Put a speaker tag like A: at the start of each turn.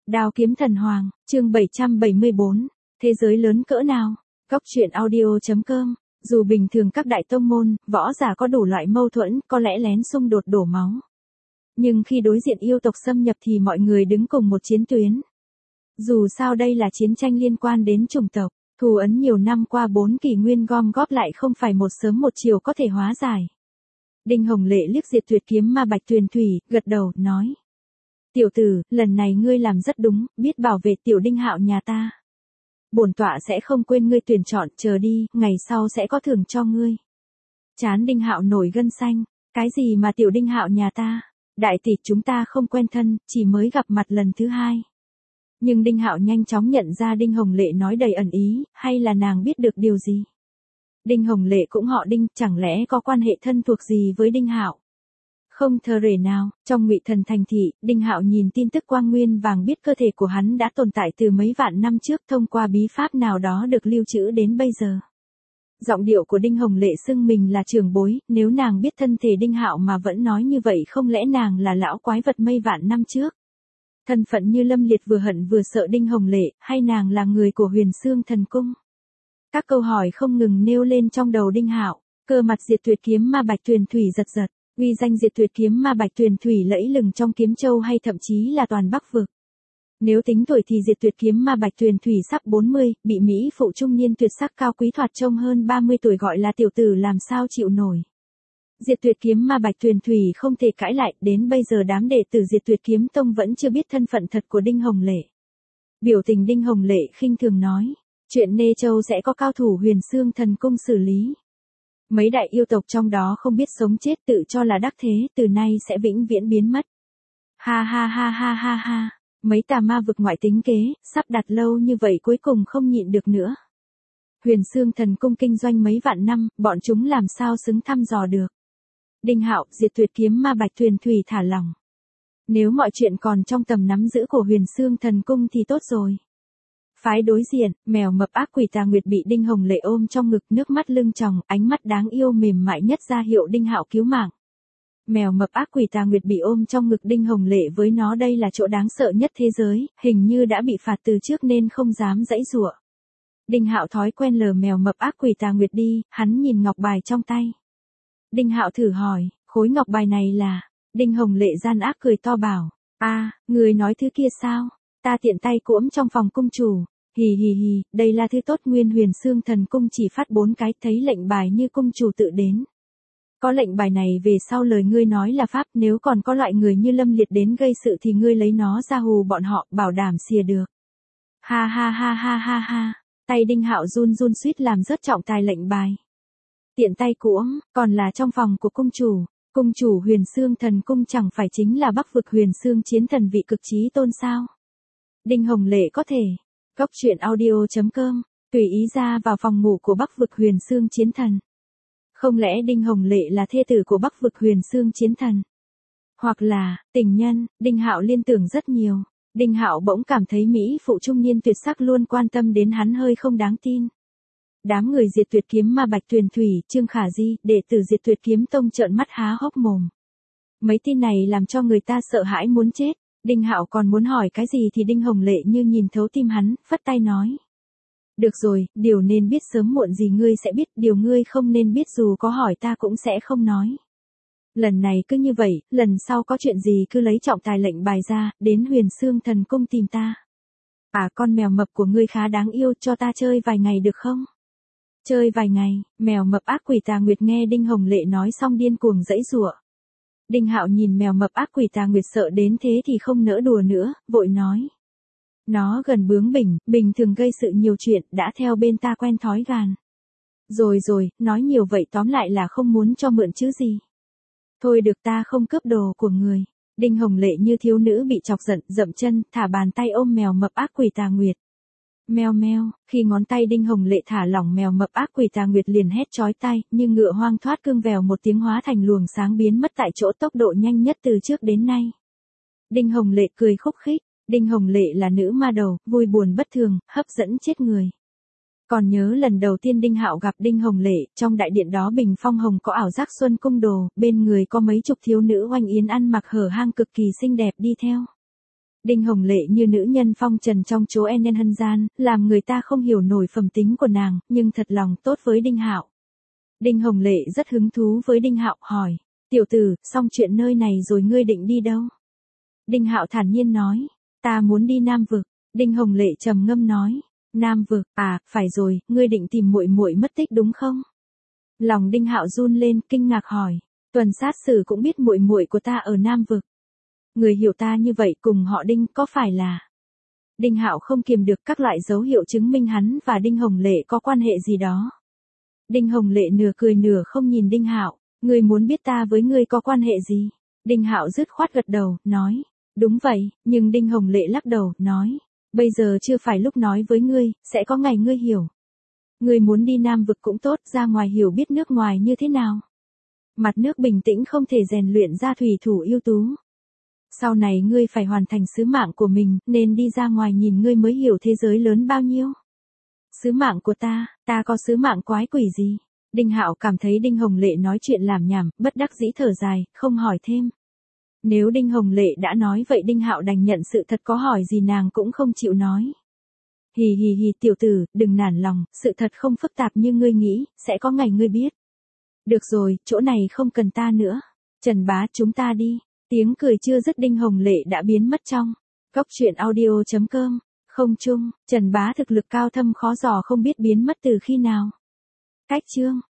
A: Đao kiếm thần hoàng, chương 774, thế giới lớn cỡ nào? Góc truyện audio.com. Dù bình thường các đại tông môn, võ giả có đủ loại mâu thuẫn, có lẽ lén xung đột đổ máu. Nhưng khi đối diện yêu tộc xâm nhập thì mọi người đứng cùng một chiến tuyến. Dù sao đây là chiến tranh liên quan đến chủng tộc, thù ấn nhiều năm qua 4 kỷ nguyên gom góp lại không phải một sớm một chiều có thể hóa giải. Đinh Hồng Lệ liếc Diệt Tuyệt kiếm ma Bạch Tuyền Thủy, gật đầu, nói. Tiểu tử, lần này ngươi làm rất đúng, biết bảo vệ tiểu Đinh Hạo nhà ta. Bổn tọa sẽ không quên ngươi tuyển chọn, chờ đi, ngày sau sẽ có thưởng cho ngươi. Chán Đinh Hạo nổi gân xanh, cái gì mà tiểu Đinh Hạo nhà ta? Đại tỷ chúng ta không quen thân, chỉ mới gặp mặt lần thứ 2. Nhưng Đinh Hạo nhanh chóng nhận ra Đinh Hồng Lệ nói đầy ẩn ý, hay là nàng biết được điều gì? Đinh Hồng Lệ cũng họ Đinh, chẳng lẽ có quan hệ thân thuộc gì với Đinh Hạo? Không thờ rể nào, trong Ngụy Thần thành thị, Đinh Hạo nhìn tin tức quang nguyên vàng biết cơ thể của hắn đã tồn tại từ mấy vạn năm trước thông qua bí pháp nào đó được lưu trữ đến bây giờ. Giọng điệu của Đinh Hồng Lệ xưng mình là trưởng bối, nếu nàng biết thân thể Đinh Hạo mà vẫn nói như vậy không lẽ nàng là lão quái vật mây vạn năm trước? Thân phận như Lâm Liệt vừa hận vừa sợ Đinh Hồng Lệ, hay nàng là người của Huyền Xương Thần Cung? Các câu hỏi không ngừng nêu lên trong đầu Đinh Hạo, cơ mặt Diệt Tuyệt kiếm ma Bạch Tuyền Thủy giật giật. Uy danh Diệt Tuyệt kiếm ma Bạch Tuyền Thủy lẫy lừng trong Kiếm Châu hay thậm chí là toàn Bắc vực. Nếu tính tuổi thì Diệt Tuyệt kiếm ma Bạch Tuyền Thủy sắp 40, bị mỹ phụ trung niên tuyệt sắc cao quý thoạt trông hơn 30 tuổi gọi là tiểu tử làm sao chịu nổi. Diệt Tuyệt kiếm ma Bạch Tuyền Thủy không thể cãi lại, đến bây giờ đám đệ tử Diệt Tuyệt kiếm tông vẫn chưa biết thân phận thật của Đinh Hồng Lệ. Biểu tình Đinh Hồng Lệ khinh thường nói, chuyện Nê Châu sẽ có cao thủ Huyền Xương Thần Cung xử lý. Mấy đại yêu tộc trong đó không biết sống chết tự cho là đắc thế, từ nay sẽ vĩnh viễn biến mất. Ha ha ha ha ha ha, mấy tà ma vực ngoại tính kế, sắp đặt lâu như vậy cuối cùng không nhịn được nữa. Huyền Xương Thần Cung kinh doanh mấy vạn năm, bọn chúng làm sao xứng thăm dò được. Đinh Hạo, Diệt Tuyệt kiếm ma Bạch Tuyền Thủy thả lỏng. Nếu mọi chuyện còn trong tầm nắm giữ của Huyền Xương Thần Cung thì tốt rồi. Phái đối diện, mèo mập ác quỷ Tà Nguyệt bị Đinh Hồng Lệ ôm trong ngực, nước mắt lưng tròng, ánh mắt đáng yêu mềm mại nhất ra hiệu Đinh Hạo cứu mạng. Mèo mập ác quỷ Tà Nguyệt bị ôm trong ngực Đinh Hồng Lệ với nó đây là chỗ đáng sợ nhất thế giới, hình như đã bị phạt từ trước nên không dám giãy giụa. Đinh Hạo thói quen lờ mèo mập ác quỷ Tà Nguyệt đi, hắn nhìn ngọc bài trong tay. Đinh Hạo thử hỏi, khối ngọc bài này là? Đinh Hồng Lệ gian ác cười to bảo, người nói thứ kia sao? Ta tiện tay cuỗm trong phòng cung chủ. Hì hì hì, đây là thứ tốt, nguyên Huyền Xương Thần Cung chỉ phát 4 cái, thấy lệnh bài như cung chủ tự đến. Có lệnh bài này về sau lời ngươi nói là pháp, nếu còn có loại người như Lâm Liệt đến gây sự thì ngươi lấy nó ra hù bọn họ, bảo đảm xìa được. Ha ha ha ha ha ha, tay Đinh Hạo run run suýt làm rớt trọng tài lệnh bài. Tiện tay cuỗm, còn là trong phòng của cung chủ Huyền Xương Thần Cung chẳng phải chính là Bắc vực Huyền Xương Chiến Thần vị cực chí tôn sao? Đinh Hồng Lệ có thể. Góc truyện audio.com, tùy ý ra vào phòng ngủ của Bắc vực Huyền Xương Chiến Thần. Không lẽ Đinh Hồng Lệ là thê tử của Bắc vực Huyền Xương Chiến Thần? Hoặc là, tình nhân? Đinh Hạo liên tưởng rất nhiều. Đinh Hạo bỗng cảm thấy mỹ phụ trung niên tuyệt sắc luôn quan tâm đến hắn hơi không đáng tin. Đám người Diệt Tuyệt kiếm ma Bạch Tuyền Thủy, Trương Khả Di, đệ tử Diệt Tuyệt kiếm tông trợn mắt há hốc mồm. Mấy tin này làm cho người ta sợ hãi muốn chết. Đinh Hạo còn muốn hỏi cái gì thì Đinh Hồng Lệ như nhìn thấu tim hắn, phất tay nói. Được rồi, điều nên biết sớm muộn gì ngươi sẽ biết, điều ngươi không nên biết dù có hỏi ta cũng sẽ không nói. Lần này cứ như vậy, lần sau có chuyện gì cứ lấy trọng tài lệnh bài ra, đến Huyền Xương Thần Cung tìm ta. Con mèo mập của ngươi khá đáng yêu, cho ta chơi vài ngày được không? Chơi vài ngày, mèo mập ác quỷ Tà Nguyệt nghe Đinh Hồng Lệ nói xong điên cuồng giãy giụa. Đinh Hạo nhìn mèo mập ác quỷ Tà Nguyệt sợ đến thế thì không nỡ đùa nữa, vội nói. Nó gần bướng bỉnh, bình thường gây sự nhiều chuyện, đã theo bên ta quen thói gàn. Rồi, nói nhiều vậy tóm lại là không muốn cho mượn chứ gì. Thôi được, ta không cướp đồ của người. Đinh Hồng Lệ như thiếu nữ bị chọc giận, dậm chân, thả bàn tay ôm mèo mập ác quỷ Tà Nguyệt. Meo meo, khi ngón tay Đinh Hồng Lệ thả lỏng mèo mập ác quỷ Tà Nguyệt liền hét chói tai, như ngựa hoang thoát cương vèo một tiếng hóa thành luồng sáng biến mất tại chỗ, tốc độ nhanh nhất từ trước đến nay. Đinh Hồng Lệ cười khúc khích, Đinh Hồng Lệ là nữ ma đầu, vui buồn bất thường, hấp dẫn chết người. Còn nhớ lần đầu tiên Đinh Hạo gặp Đinh Hồng Lệ, trong đại điện đó bình phong hồng có ảo giác xuân cung đồ, bên người có mấy chục thiếu nữ oanh yến ăn mặc hở hang cực kỳ xinh đẹp đi theo. Đinh Hồng Lệ như nữ nhân phong trần trong chố en hân gian, làm người ta không hiểu nổi phẩm tính của nàng, nhưng thật lòng tốt với Đinh Hạo. Đinh Hồng Lệ rất hứng thú với Đinh Hạo, hỏi, tiểu tử, xong chuyện nơi này rồi ngươi định đi đâu? Đinh Hạo thản nhiên nói, ta muốn đi Nam Vực. Đinh Hồng Lệ trầm ngâm nói, Nam Vực, à, phải rồi, ngươi định tìm muội muội mất tích đúng không? Lòng Đinh Hạo run lên, kinh ngạc hỏi, Tuần sát sử cũng biết muội muội của ta ở Nam Vực. Người hiểu ta như vậy cùng họ Đinh có phải là... Đinh Hạo không kiềm được các loại dấu hiệu chứng minh hắn và Đinh Hồng Lệ có quan hệ gì đó. Đinh Hồng Lệ nửa cười nửa không nhìn Đinh Hạo, ngươi muốn biết ta với ngươi có quan hệ gì? Đinh Hạo dứt khoát gật đầu, nói, đúng vậy, nhưng Đinh Hồng Lệ lắc đầu, nói, bây giờ chưa phải lúc nói với ngươi, sẽ có ngày ngươi hiểu. Ngươi muốn đi Nam Vực cũng tốt, ra ngoài hiểu biết nước ngoài như thế nào. Mặt nước bình tĩnh không thể rèn luyện ra thủy thủ ưu tú. Sau này ngươi phải hoàn thành sứ mạng của mình, nên đi ra ngoài nhìn ngươi mới hiểu thế giới lớn bao nhiêu. Sứ mạng của ta có sứ mạng quái quỷ gì? Đinh Hạo cảm thấy Đinh Hồng Lệ nói chuyện làm nhảm, bất đắc dĩ thở dài, không hỏi thêm. Nếu Đinh Hồng Lệ đã nói vậy Đinh Hạo đành nhận sự thật, có hỏi gì nàng cũng không chịu nói. Hì hì hì tiểu tử, đừng nản lòng, sự thật không phức tạp như ngươi nghĩ, sẽ có ngày ngươi biết. Được rồi, chỗ này không cần ta nữa. Trần Bá, chúng ta đi. Tiếng cười chưa dứt Đinh Hồng Lệ đã biến mất trong góc truyện audio.com. Không chung, Trần Bá thực lực cao thâm khó dò không biết biến mất từ khi nào. Cách chương